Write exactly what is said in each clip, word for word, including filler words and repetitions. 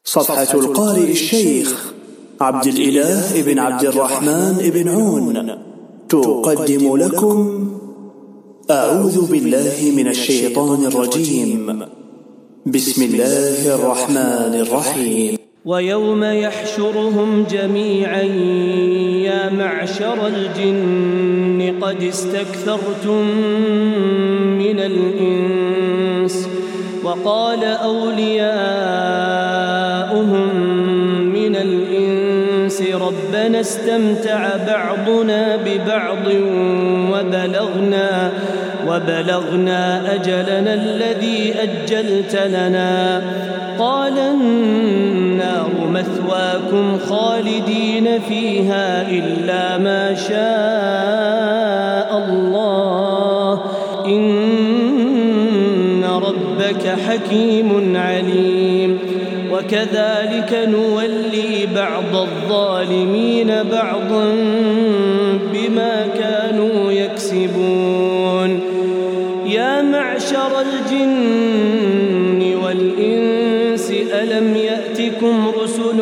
صفحة القارئ الشيخ عبد الإله بن عبد الرحمن بن عون تقدم لكم أعوذ بالله من الشيطان الرجيم. بسم الله الرحمن الرحيم. ويوم يحشرهم جميعا يا معشر الجن قد استكثرتم من الإنس وقال أولياؤهم من الإنس ربنا استمتع بعضنا ببعض وبلغنا وبلغنا أجلنا الذي أجلت لنا قال النار مثواكم خالدين فيها إلا ما شاء الله إن ربك حكيم عليم. وكذلك نولي بعض الظالمين بعضا بما كانوا يكسبون. يا معشر الجن والإنس ألم يأتكم رسل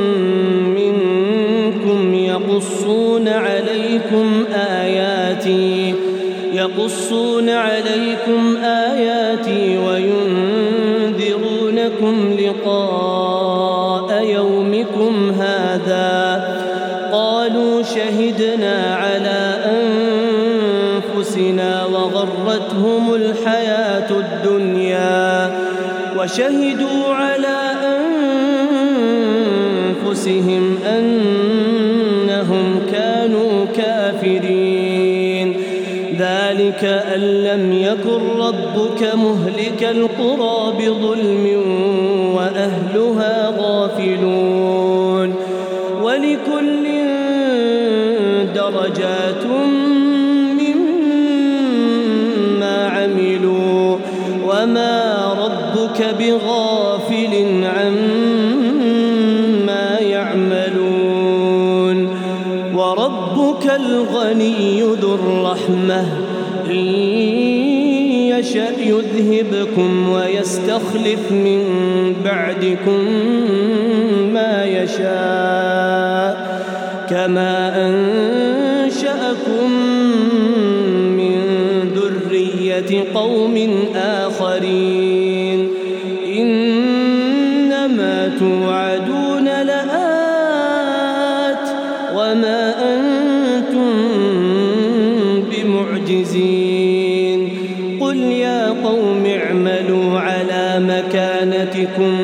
منكم يقصون عليكم آياتي يقصون عليكم آياتي وينذرونكم لقاء يومكم هذا قالوا شهدنا على أنفسنا وغرتهم الحياة الدنيا وشهدوا على أنفسهم أنهم كانوا كافرين. ذلك أن لم يكن ربك مهلك القرى بظلم وأهلها غافلون. ولكل درجات مما عملوا وما ربك بغافل عما يعملون. وربك الغني ذو الرحمة إن يشأ يذهبكم ويستخلف من بعدكم ما يشاء كما أنشأكم من ذرية قوم آخرين. إنما توعدون لآت وما أنتم بمعجزين. قل يا قوم اعملوا على مكانتكم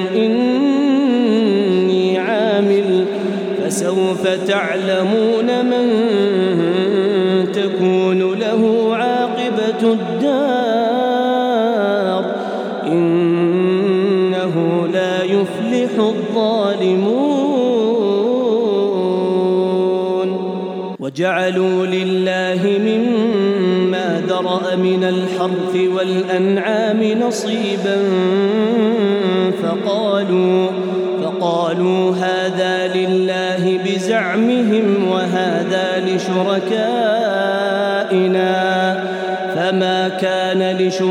إني عامل فسوف تعلمون من تكون له عاقبة الدار إنه لا يفلح الظالمون. وجعلوا لله مما ذرأ من الحرث والأنعام نصيبا فقالوا فقالوا هذا لله بزعمهم وهذا لشركائنا فما كان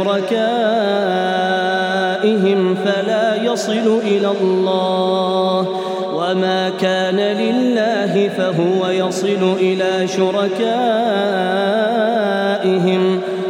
لشركائهم فلا يصل إلى الله وما كان لله فهو يصل إلى شركائهم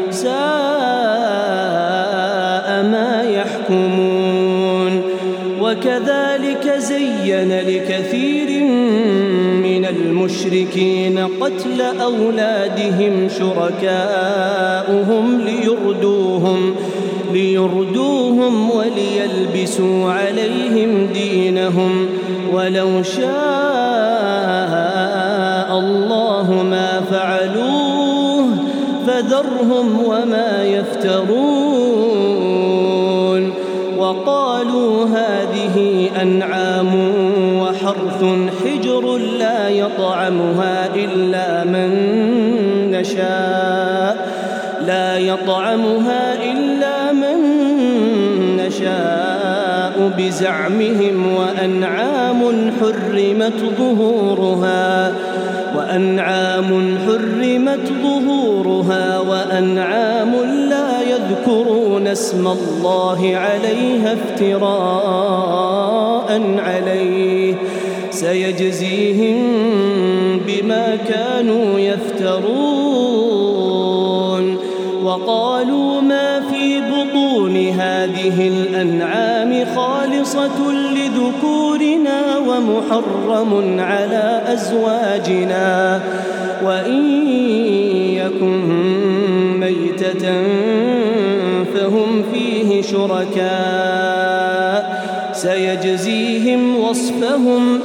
ساء ما يحكمون. وكذلك زين لكثير من المشركين قتل أولادهم شركاؤهم ليردوهم ليردوهم وليلبسوا عليهم دينهم ولو شاء الله ما فعلوه فذرهم وما يفترون. وقالوا هذه أنعام وحرث حجر لا يطعمها إلا من نشاء لا يطعمها إلا من نشاء بزعمهم وأنعام حرمت ظهورها وأنعام حرمت ظهورها وأنعام لا يذكرون يحملون اسم الله عليها افتراء عليه سيجزيهم بما كانوا يفترون. وقالوا ما في بطون هذه الأنعام خالصة لذكورنا ومحرم على أزواجنا وإن يكن ميتة فهم فيه شركاء سيجزيهم وصفهم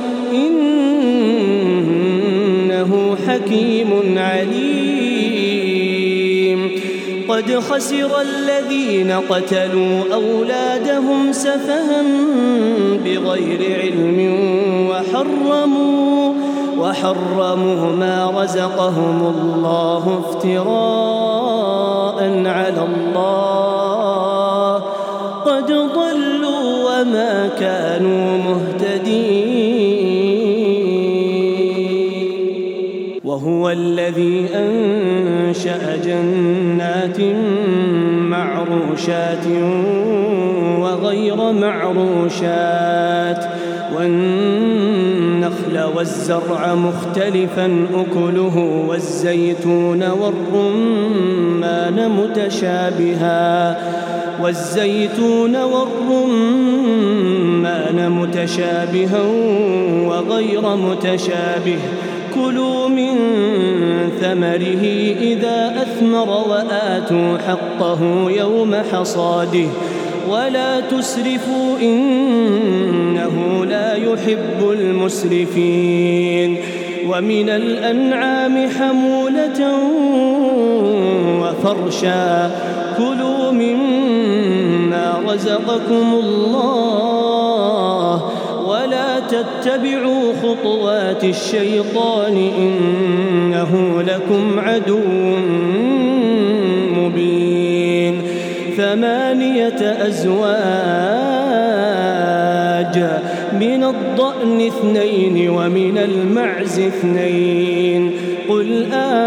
إنه حكيم عليم. قد خسر الذين قتلوا أولادهم سفها بغير علم وحرموا وحرموا ما رزقهم الله افتراء على الله قد ضلوا وما كانوا مهتدين. وهو الذي أنشأ جنات معروشات وغير معروشات والنخل والزرع مختلفا أكله والزيتون والرمان متشابها والزيتون والرمان متشابها وغير متشابه كلوا من ثمره إذا أثمر وآتوا حقه يوم حصاده ولا تسرفوا إنه لا يحب المسرفين. ومن الأنعام حمولة وفرشا كلوا مما رزقكم الله ولا تتبعوا خطوات الشيطان إنه لكم عدو مبين. ثمانية أزواج من الضأن اثنين ومن المعز اثنين قل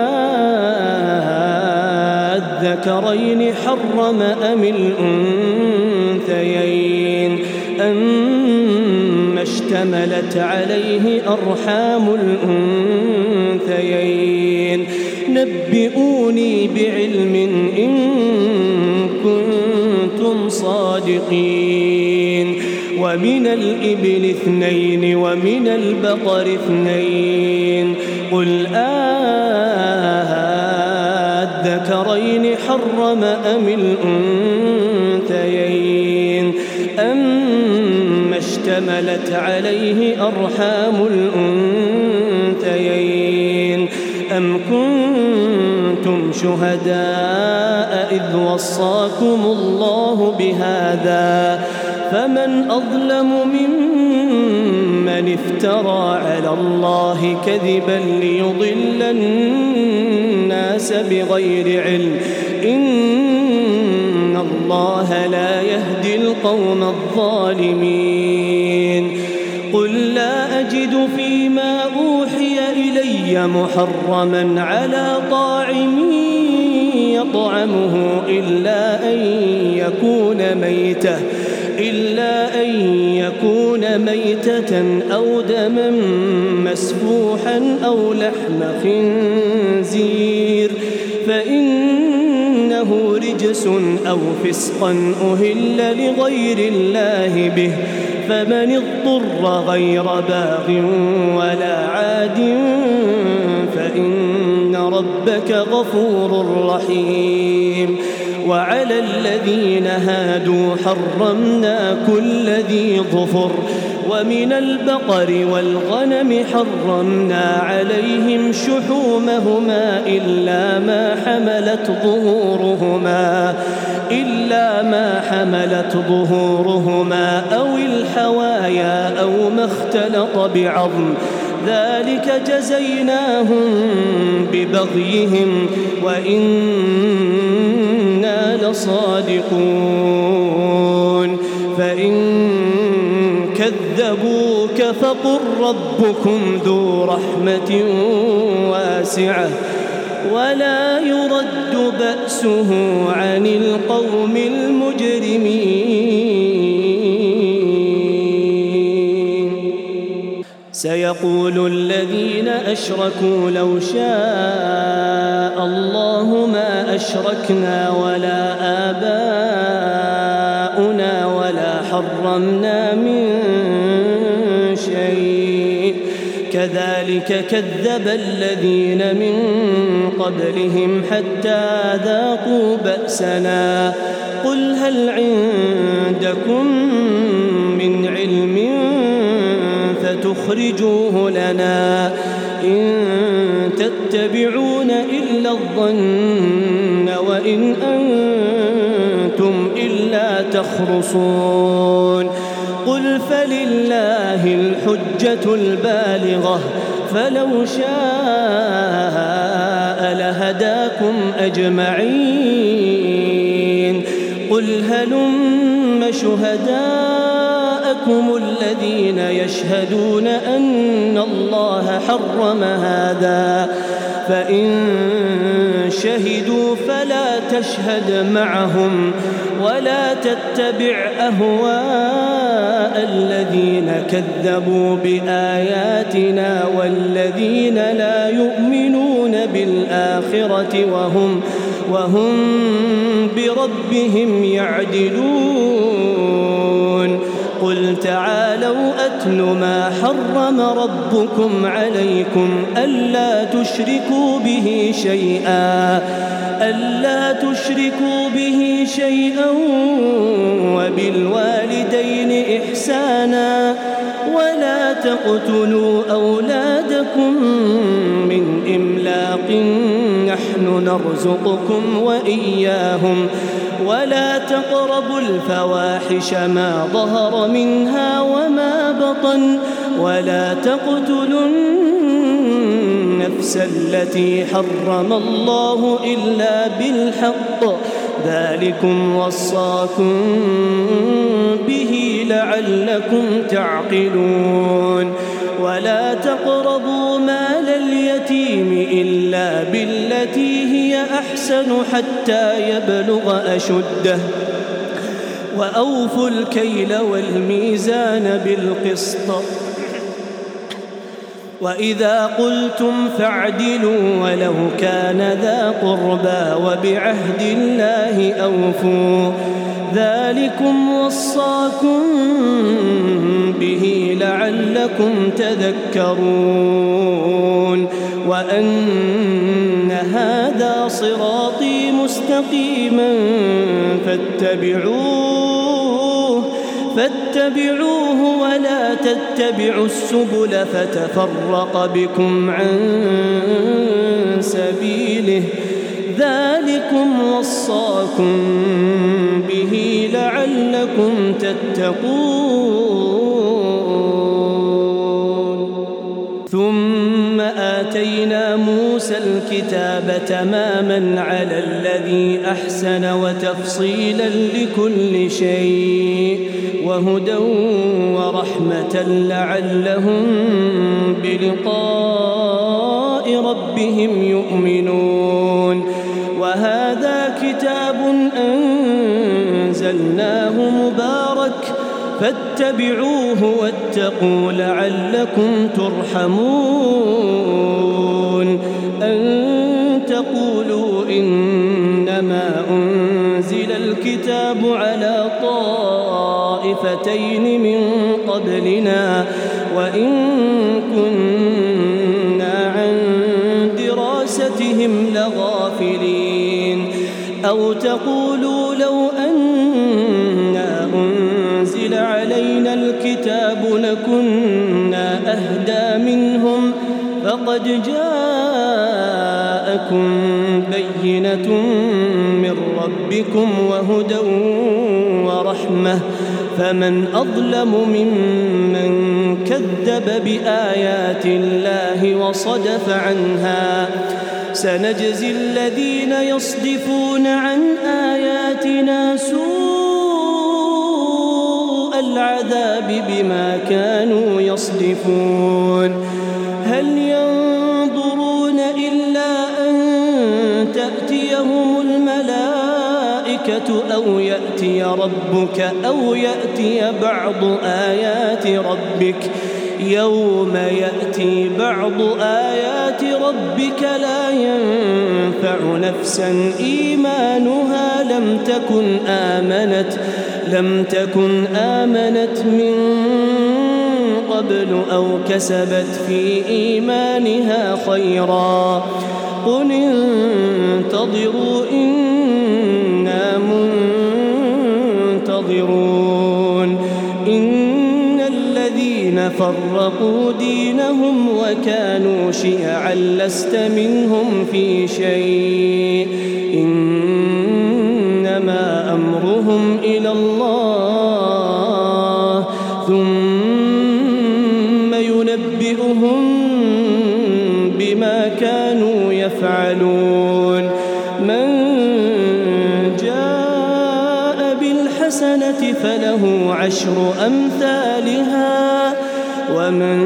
أذكرين حرم أم الأنثيين أما اشتملت عليه أرحام الأنثيين نبئوني بعلم إن كنتم صادقين. ومن الإبل اثنين ومن البقر اثنين قل أذكرين حرم أم الأنثيين أما اشتملت عليه أرحام الأنثيين أم كنتم شهداء إذ وصاكم الله بهذا فمن أظلم ممن افترى على الله كذبا ليضل الناس بغير علم إن الله لا يهدي القوم الظالمين. قل لا أجد فيما أوحي إلي محرما على طاعم يطعمه إلا أن يكون ميتة إلا أن يكون ميتة أو دما مسفوحا أو لحم خنزير فإنه رجس أو فسقا أهل لغير الله به فمن اضطر غير باغ ولا عاد فإن ربك غفور رحيم. وعلى الذين هادوا حرمنا كل ذي ظفر ومن البقر والغنم حرمنا عليهم شحومهما إلا ما حملت ظهورهما إلا ما حملت ظهورهما أو الحوايا أو ما اختلط بعظم ذلك جزيناهم ببغيهم وإنا لصادقون. فإن كذبوك فقل ربكم ذو رحمة واسعة ولا يرد بأسه عن القوم المجرمين. سيقول الذين أشركوا لو شاء الله ما أشركنا ولا آباؤنا ولا حرمنا من شيء كذلك كذب الذين من قبلهم حتى ذاقوا بأسنا قل هل عندكم من علم فتخرجوه لنا إن تتبعون إلا الظن وإن أنتم إلا تخرصون قل فلله الحجة البالغة فلو شاء لهداكم أجمعين قل هلم شهداءكم الذين يشهدون أن الله حرم هذا فإن شهدوا فلا تشهد معهم ولا تتبع أهواء الذين كذبوا بآياتنا والذين لا يؤمنون بالآخرة وهم وهم بربهم يعدلون قل تعالوا أتل ما حرم ربكم عليكم ألا تشركوا به شيئا ألا تشركوا به شيئا وبالوالدين إحسانا ولا تقتلوا أولادكم من إملاق نحن نرزقكم وإياهم ولا تقربوا الفواحش ما ظهر منها وما بطن ولا تقتلوا النفس التي حرم الله إلا بالحق ذلكم وصاكم به لعلكم تعقلون ولا تقربوا مال اليتيم إلا بالتي هي أحسن حتى يبلغ أشده وأوفوا الكيل والميزان بالقسط وإذا قلتم فاعدلوا ولو كان ذا قربى وبعهد الله أوفوا ذلكم وصاكم به لعلكم تذكرون وأن هذا صراطي مستقيما فاتبعوه فاتبعوه ولا تتبعوا السبل فتفرق بكم عن سبيله ذلكم وصاكم به لعلكم تتقون ثم آتينا موسى الكتاب تماما على الذي أحسن وتفصيلا لكل شيء وهدى ورحمة لعلهم بلقاء ربهم يؤمنون وهذا كتاب أنزلناه مبارك فاتبعوه واتقوا لعلكم ترحمون أن تقولوا إنما أنزل الكتاب على طائفتين من قبلنا وإن كنا عن دراستهم لغافلين أو تقولوا لو أنا أنزل علينا الكتاب لكنا أهدى منهم فقد جاءكم بينة من ربكم وهدى ورحمة فمن أظلم ممن كذب بآيات الله وصدف عنها سنجزي الذين يصدفون عن آياتنا سوء العذاب بما كانوا يصدفون هل ينظرون إلا أن ربك أو يأتي بعض آيات ربك يوم يأتي بعض آيات ربك لا ينفع نفسا إيمانها لم تكن آمنت لم تكن آمنت من قبل أو كسبت في إيمانها خيرا قل انتظروا إنا منتظرون إن الذين فرقوا دينهم وكانوا شيعا لست منهم في شيء إنما أمرهم إلى الله ثم ينبئهم بما كانوا يفعلون من جاء بالحسنة فله عشر أمثالها ومن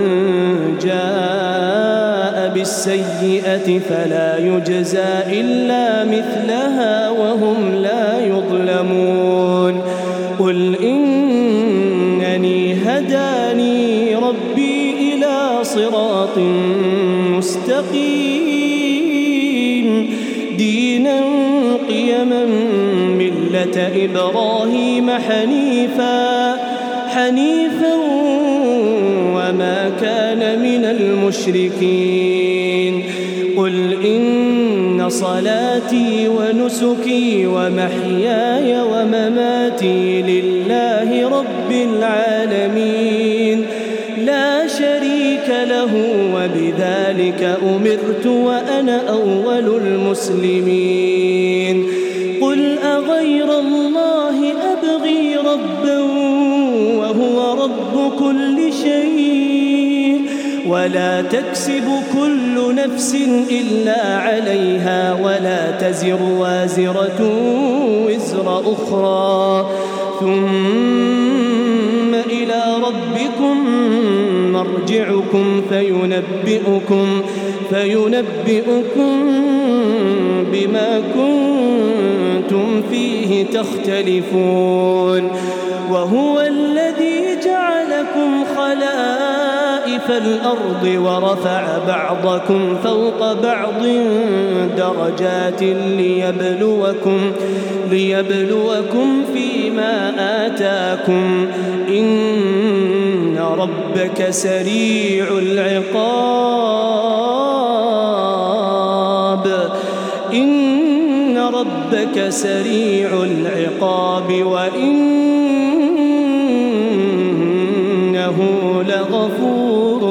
جاء بالسيئة فلا يجزى إلا مثلها وهم لا يظلمون قل إنني هداني ربي إلى صراط مستقيم دينا قيما ملة إبراهيم حنيفا حنيفا وما كان من المشركين قل إن صلاتي ونسكي ومحياي ومماتي لله رب العالمين لا شريك له وبذلك أمرت وأنا أول المسلمين قل أغير الله أبغي ربا وهو رب كل شيء ولا تكسب كل نفس إلا عليها ولا تزر وازرة وزر أخرى ثم إلى ربكم مرجعكم فينبئكم فينبئكم بما كنتم فيه تختلفون وهو الذي جعلكم خلائف الأرض ورفع بعضكم فوق بعض درجات ليبلوكم ليبلوكم فيما آتاكم إن ربك سريع العقاب إن ربك سريع العقاب وإنه لغفور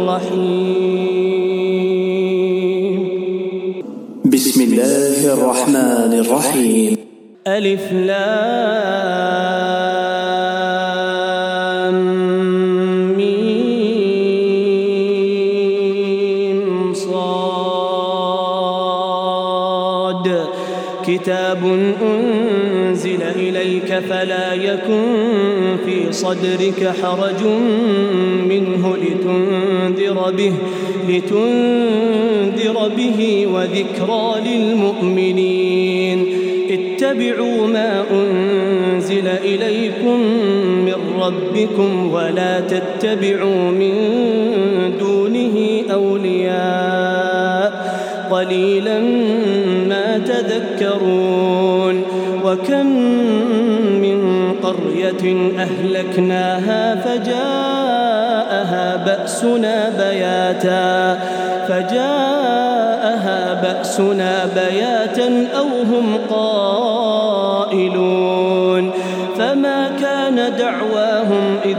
رحيم بسم الله الرحمن الرحيم ألف لام ميم صاد كتاب أنزل إليك فلا يكن في صدرك حرج منه لتنذر به لتنذر به وذكرى للمؤمنين اتبعوا ما أنزل إليكم من ربكم ولا تتبعوا من دونه أولياء قليلا ما تذكرون وكم من قرية أهلكناها فجاءها بأسنا بياتا فجاءها بأسنا بياتا أو هم قائلون فما كان دعواهم إذ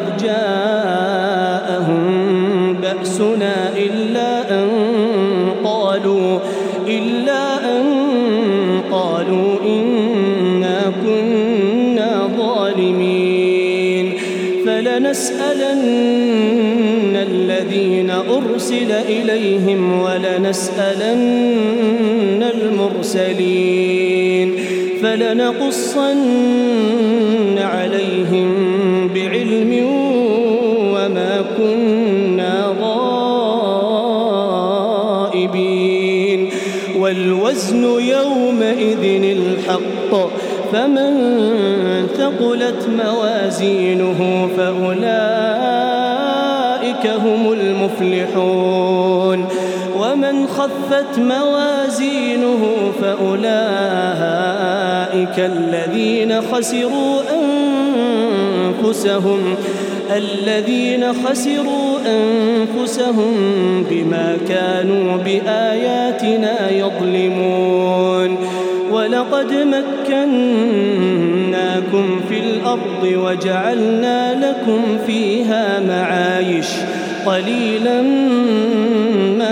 جاءهم بأسنا إلا أن قالوا إلا أن قالوا إنا كنا ظالمين فلنسألن الذين أرسل إليهم ولنسألن المرسلين فلنقصن عليهم بعلم وما كنا غائبين والوزن يومئذ الحق فمن ثقلت موازينه فأولئك هم المفلحون ومن خفت موازينه فأولئك الذين خسروا أنفسهم الذين خسروا أنفسهم بما كانوا بآياتنا يظلمون ولقد مكناكم في الأرض وجعلنا لكم فيها معايش قليلا ما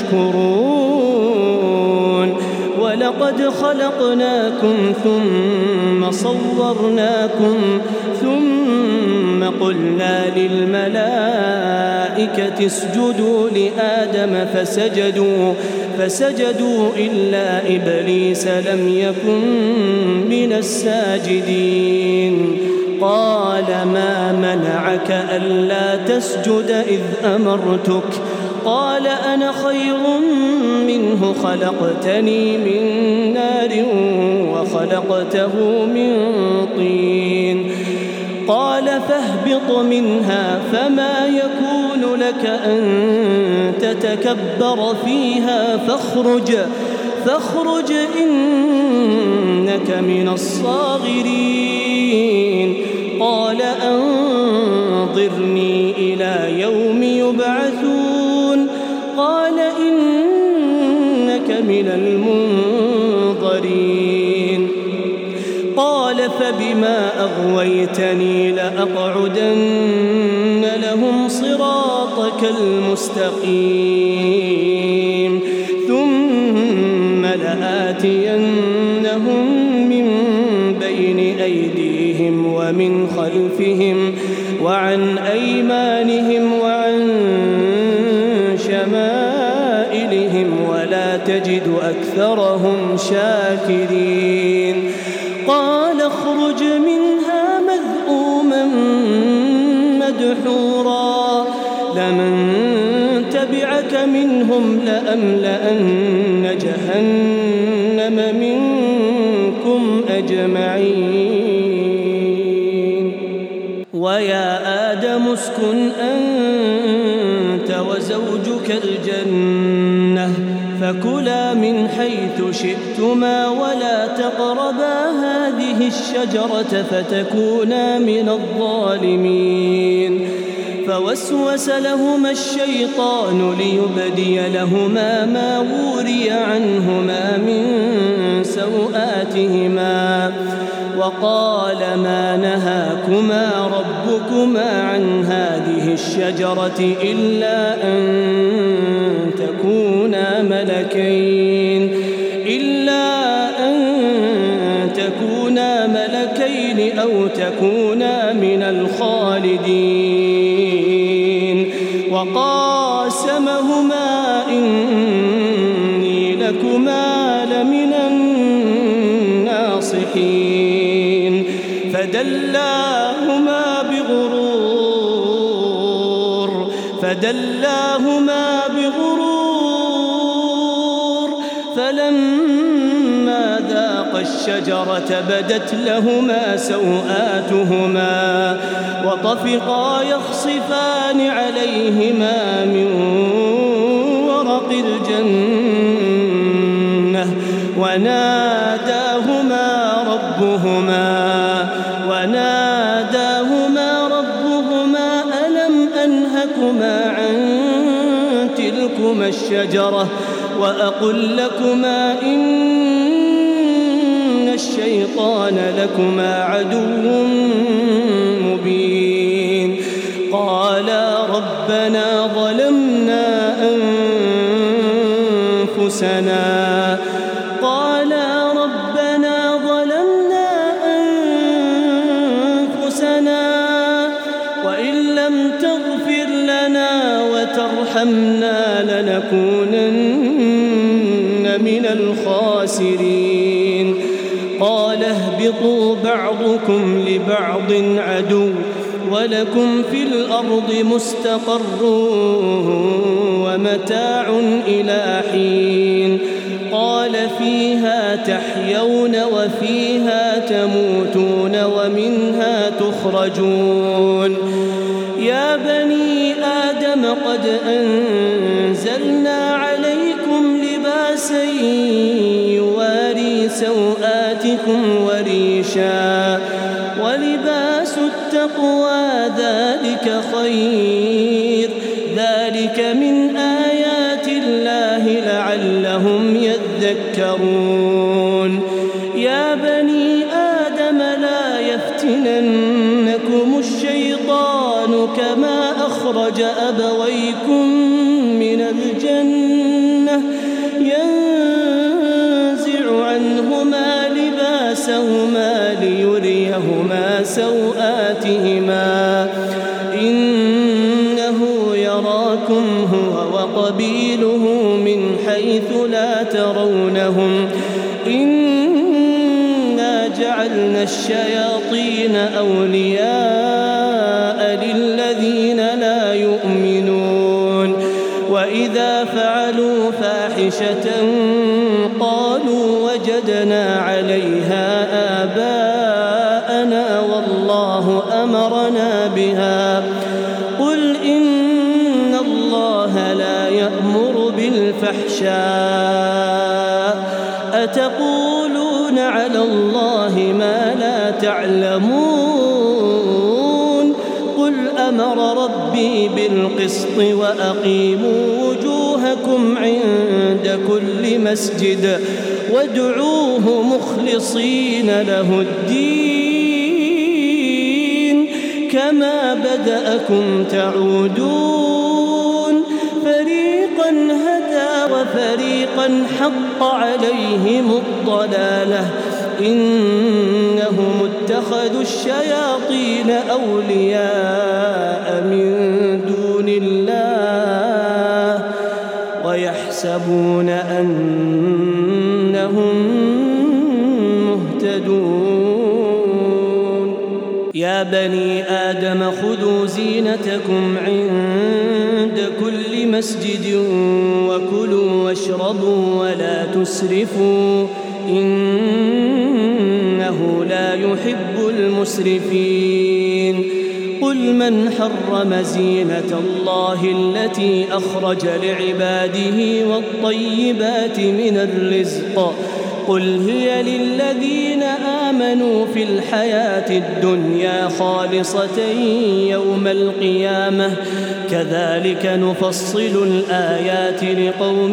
تشكرون ولقد خلقناكم ثم صورناكم ثم قلنا للملائكة اسجدوا لآدم فسجدوا فسجدوا إلا إبليس لم يكن من الساجدين قال ما منعك ألا تسجد إذ أمرتك قال أنا خير منه خلقتني من نار وخلقته من طين قال فاهبط منها فما يكون لك أن تتكبر فيها فاخرج فاخرج إنك من الصاغرين قال أنظرني إلى يوم يبعثون قال إنك من المنظرين قال فبما أغويتني لأقعدن لهم صراطك المستقيم ثم لآتينهم من بين أيديهم ومن خلفهم وعن أيمانهم وعن شمائلهم ولا تجد أكثرهم شاكرين قال اخرج منها مذءوما مدحورا لمن تبعك منهم لأملأن جهنم منكم أجمعين ويا آدم اسكن أنت وزوجك الجنة فكلا من حيث شئتما ولا تقربا هذه الشجرة فتكونا من الظالمين فوسوس لهما الشيطان ليبدي لهما ما وري عنهما من سوآتهما وقال ما نهاكما ربكما عن هذه الشجرة إلا أن تكونا ملكين إلا أن تكونا ملكين أو تكونا من الخالدين وقاسمهما إني لكما لمن الناصحين فدلاهما بغرور فدلاهما بغرور فلما ذاقا الشجرة بدت لهما سوآتهما وطفقا يخصفان عليهما من ورق الجنة وناداهما ربهما وناداهما ربهما ألم أنهكما عن تلكما الشجرة وأقل لكما إن الشيطان لكما عدو مبين قالا ربنا ظلمنا أنفسنا قالا ربنا ظلمنا أنفسنا وإن لم تغفر لنا وترحمنا لنكونن من الخاسرين قال اهبطوا بعضكم لبعض عدو ولكم في الأرض مستقر ومتاع إلى حين قال فيها تحيون وفيها تموتون ومنها تخرجون. يا بني آدم قد أنزلنا عليكم لباسا يواري سوآتكم وريشا ولباس التقوى ذلك خير ذلك من آيات الله لعلهم يذكرون. يا بني آدم لا يفتننكم الشيطان كما أخرج أبويكم من الجنة ينزع عنهما لباسهما ليريهما سوآتهما إنه يراكم هو وقبيله من حيث لا ترونهم إنا جعلنا الشياطين أولياء للذين لا يؤمنون. وإذا فعلوا فاحشة قالوا وجدنا عليها آباءنا والله أمرنا بها قل إن الله لا يأمر بالفحشاء أتقولون على الله ما لا تعلمون قل أمر ربي بالقسط وأقيموا وجوهكم عند كل مسجد وادعوه مخلصين له الدين كما بدأكم تعودون. فريقا هدى وفريقا حق عليهم الضلالة إنهم اتخذوا الشياطين أولياء من دون الله ويحسبون أنهم مهتدون. يا بني آدم خذوا زينتكم عند كل مسجد وكلوا واشربوا ولا تسرفوا إنه لا يحب المسرفين. قل من حرم زينة الله التي أخرج لعباده والطيبات من الرزق قل هي للذين آمنوا في الحياة الدنيا خالصة يوم القيامة كذلك نفصل الآيات لقوم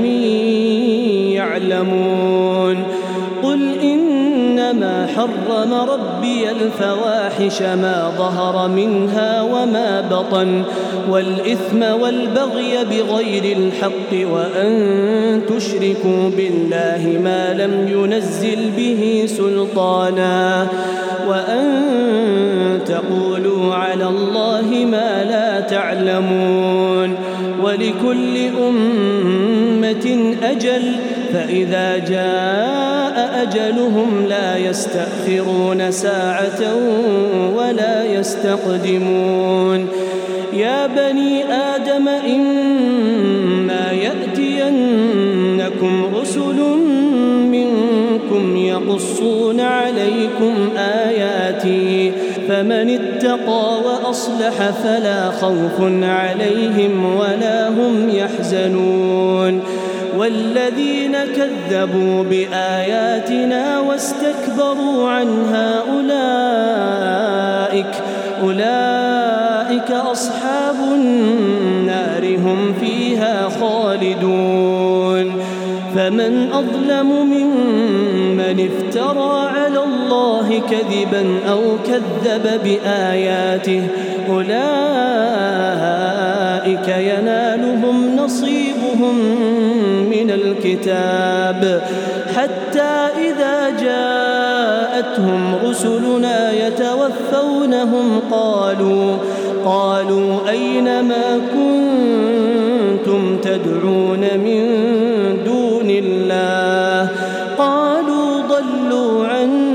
يعلمون. قل إنما حرم ربي الفواحش ما ظهر منها وما بطن والإثم والبغي بغير الحق وأن تشركوا بالله ما لم ينزل به سلطانا وأن تقولوا على الله ما لا تعلمون. ولكل أمة أجل فإذا جاء أجلهم لا يستأخرون ساعة ولا يستقدمون. يا بني آدم إما يأتينكم رسل منكم يقصون عليكم آياتي فمن اتقى وأصلح فلا خوف عليهم ولا هم يحزنون. والذين كذبوا بآياتنا واستكبروا عنها أولئك أولئك أصحاب النار هم فيها خالدون. فمن أظلم ممن افترى على الله كذبا أو كذب بآياته أولئك ينالهم نصيبهم من الكتاب حتى إذا جاءتهم رسلنا يتوفونهم قالوا قالوا أين ما كنتم تدعون من دون الله قالوا ضلوا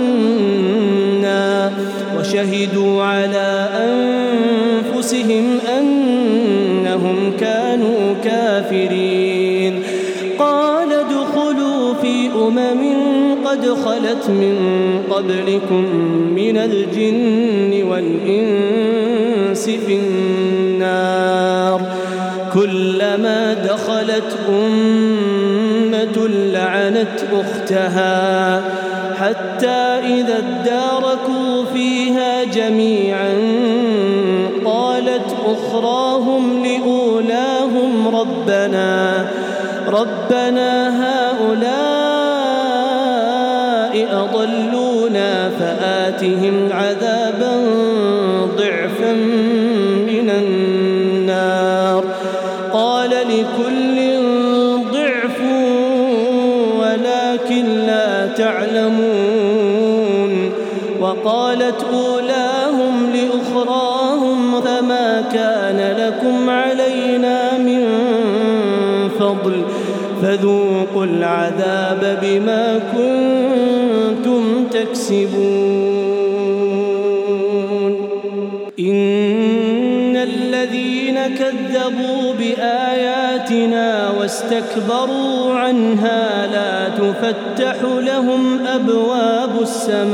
عنا وشهدوا على أنفسهم أنهم كانوا كافرين. قال ادخلوا في أمم قد قد خلت من قبلكم من الجن والإنس في النار كلما دخلت أمة لعنت أختها حتى إذا اداركوا فيها جميعا قالت أخراهم لأولاهم ربنا ربنا هؤلاء أضلونا فآتهم عذابا ضعفا من النار قال لكل ضعف ولكن لا تعلمون وقالت أولاهم لأخراهم فما كان لكم علينا من فضل فذوقوا العذاب بما كنتم تكسبون إن الذين كذبوا بآياتنا واستكبروا عنها لا تفتح لهم أبواب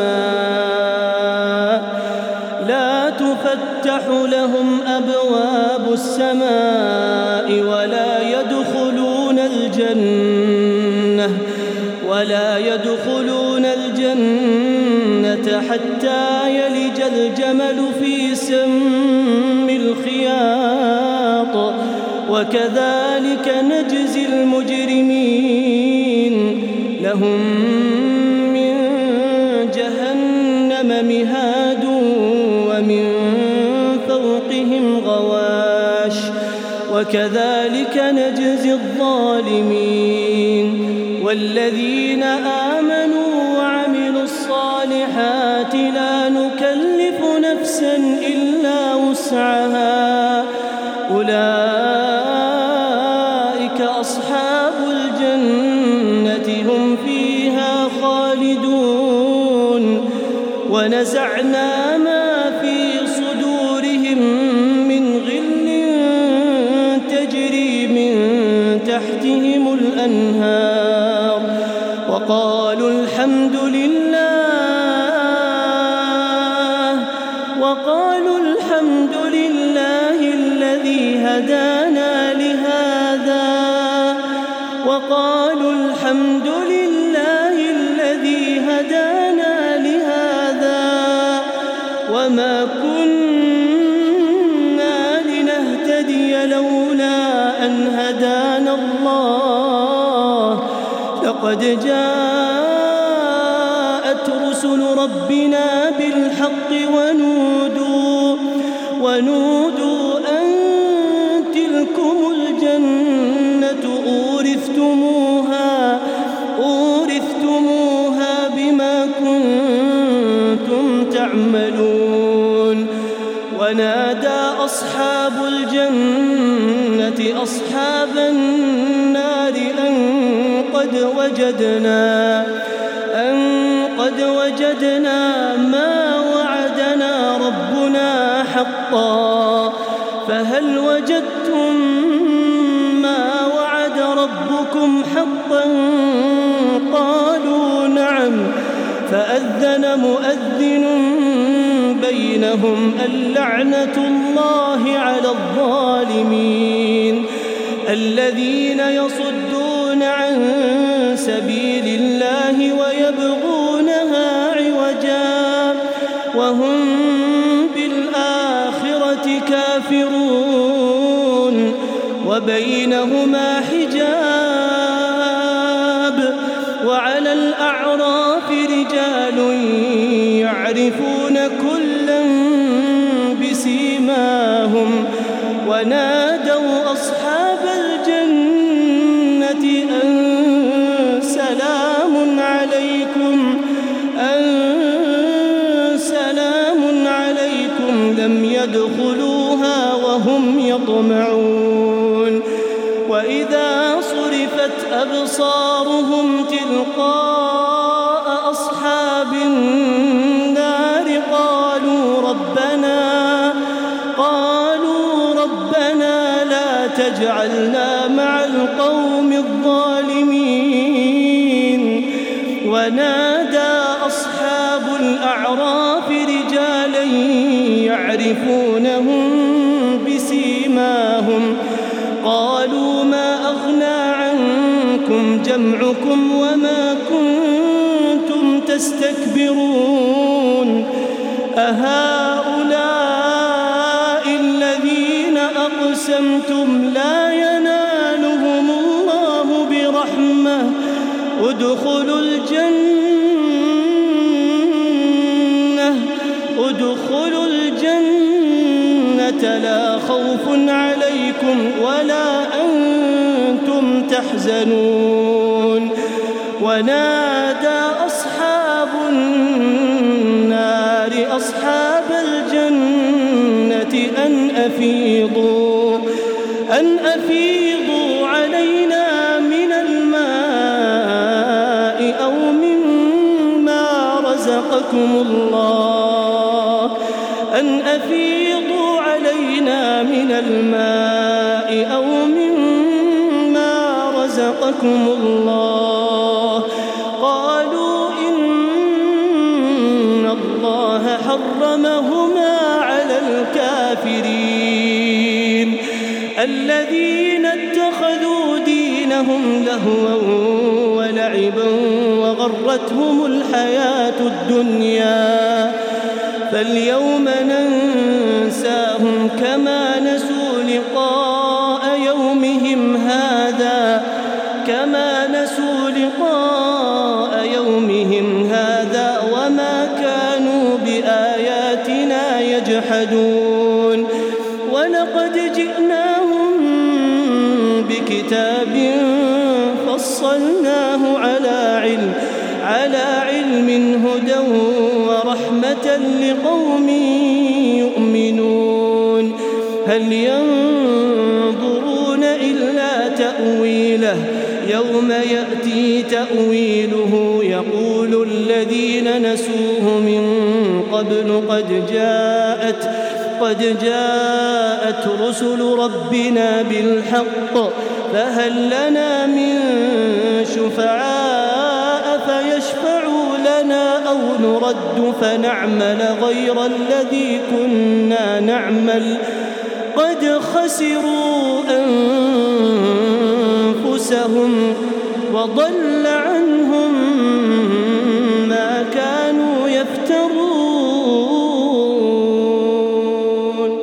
السماء لا تفتح لهم أبواب السماء ولا يدخلون الجنة ولا يدخلون الجنة حتى يلج الجمل في سم الخياط وكذلك نجزي المجرمين لهم من جهنم مهاد ومن فوقهم غواش وكذلك نجزي الظالمين والذين آمنوا وعملوا الصالحات لا نكلف نفسا إلا وسعها أولئك أصحاب الجنة هم فيها خالدون ونزعنا ما في صدورهم من غل تجري من تحتهم الأنهار وقالوا الحمد لله وقالوا الحمد لله الذي هدانا لهذا وقالوا الحمد لله الذي هدانا لهذا وما كنا لنهتدي لولا أن هدانا الله لقد جاءت رسل ربنا بالحق ونودوا ونودوا أن تلكم الجنة أورثتموها أورثتموها بما كنتم تعملون ونادى أصحاب الجنة أصحاب النار أن قد وجدنا أن قد وجدنا ما وعدنا ربنا حقا فهل وجدتم ما وعد ربكم حقا قالوا نعم فأذن مؤذن بينهم اللعنة الله على الظالمين الذين يصدون عن سبيل الله ويبغونها عوجا وهم بالآخرة كافرون وبينهما حجاب وعلى الأعراف رجال يعرفون كلا بسيماهم ونادوا أصحاب الجنة أن سلام عليكم أن سلام عليكم لم يدخلوها وهم يطمعون وإذا صرفت أبصارهم تلقاء أصحاب النار قالوا ربنا قالوا ربنا لا تجعلنا مع القوم الظالمين ونادى عنكم جمعكم وما كنتم تستكبرون أهؤلاء الذين أقسمتم لا ينالهم الله برحمة ادخلوا الجنة ادخلوا الجنة لا خوف عليكم ولا أنتم تحزنون ونادى أصحاب النار أصحاب الجنة أن أفيضوا أن أفيضوا علينا من الماء أو مما رزقكم الله أن أفيضوا علينا من الماء أو مما رزقكم الله قالوا إن الله حرمهما على الكافرين الذين اتخذوا دينهم لهوا ولعبا وغرتهم الحياة الدنيا فاليوم ننساهم كما نسوا لقاء يومهم هذا كما نسوا لقاء يومهم هذا وما كانوا بآياتنا يجحدون ولقد جئناهم بكتاب فصلناه على علم على علم هدى ورحمة لقوم يؤمنون هل ينظرون إلا تأويله يوم يأتي تأويله يقول الذين نسوه من قبل قد جاءت قد جاءت رسل ربنا بالحق فهل لنا من شفعاء فيشفعوا لنا أو نرد فنعمل غير الذي كنا نعمل قد خسروا أنفسهم وضل عنهم ما كانوا يفترون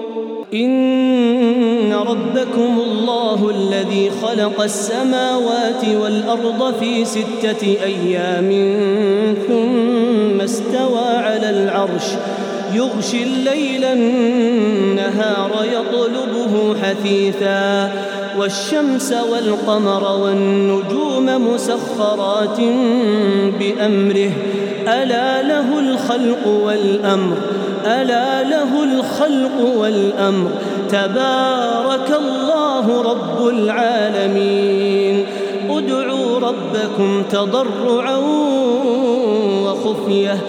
إن ربكم الله الذي خلق السماوات والأرض في ستة أيام ثم استوى على العرش يغشي الليل النهار يطلبه حثيثا والشمس والقمر والنجوم مسخرات بأمره ألا له الخلق والأمر ألا له الخلق والأمر تبارك الله رب العالمين ادعوا ربكم تضرعا وخفية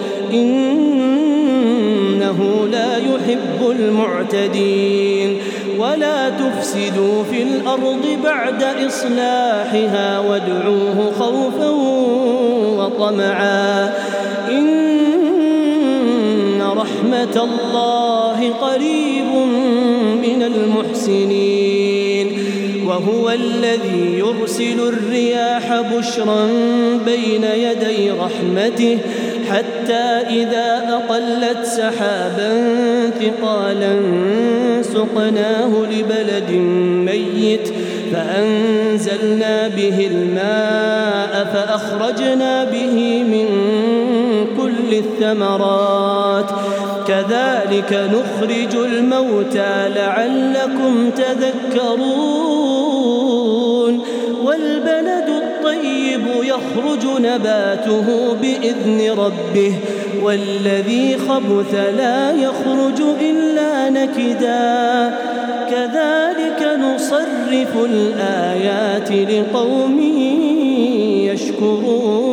إنه لا يحب المعتدين ولا تفسدوا في الأرض بعد إصلاحها وادعوه خوفا وطمعا إن رحمة الله قريب من المحسنين وهو الذي يرسل الرياح بشرا بين يدي رحمته حتى إذا أقلت سحابا ثقالا سقناه لبلد ميت فأنزلنا به الماء فأخرجنا به من كل الثمرات كذلك نخرج الموتى لعلكم تذكرون والبلد الطيب يخرج نباته بإذن ربه والذي خبث لا يخرج إلا نكدا كذلك نصرف الآيات لقوم يشكرون